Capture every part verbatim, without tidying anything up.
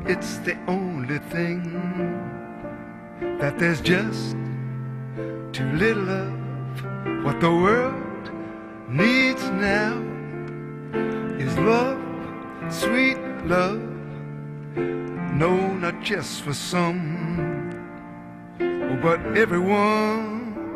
it's the only thing that there's just too little of. What the world needs now is love, sweet love. No, not just for some, but everyone.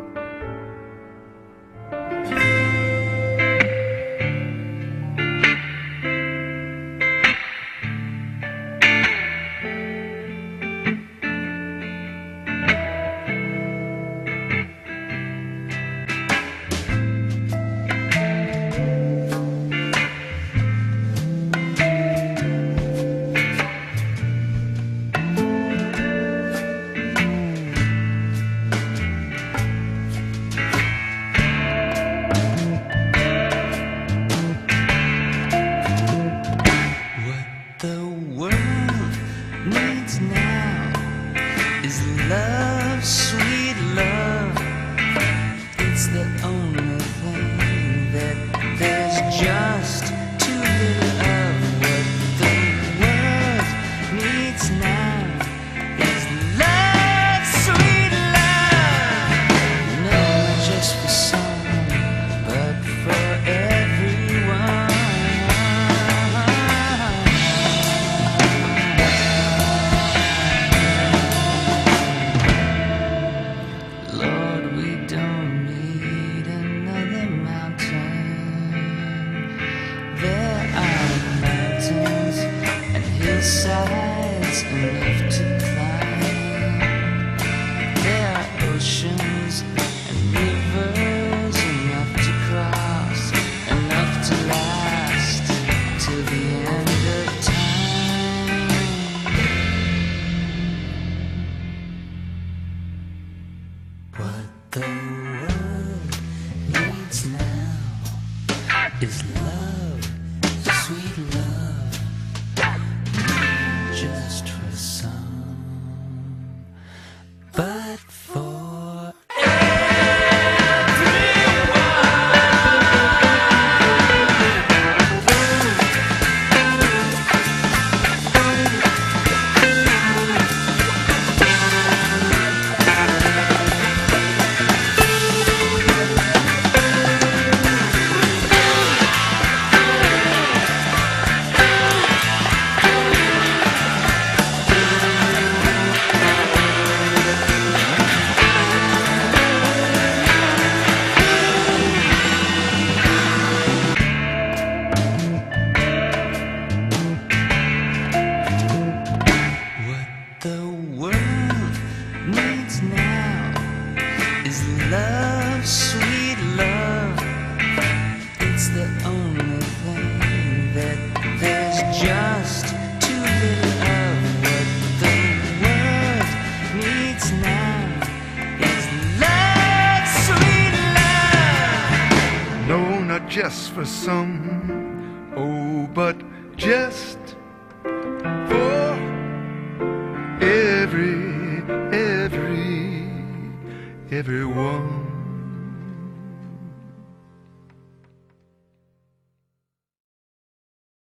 Love, sweet love, it's the only thing that there's just too little of. What the world needs now is love, sweet love. No, not just for some, but for everyone. Sides enough to climb. There are oceans and rivers enough to cross, enough to last till the end of time. What the world needs now is love, sweet love. Just for some, but for love, sweet love. It's the only thing that there's just too little of. What the world needs now is love, sweet love. No, not just for some, oh, but just for every, every, everyone.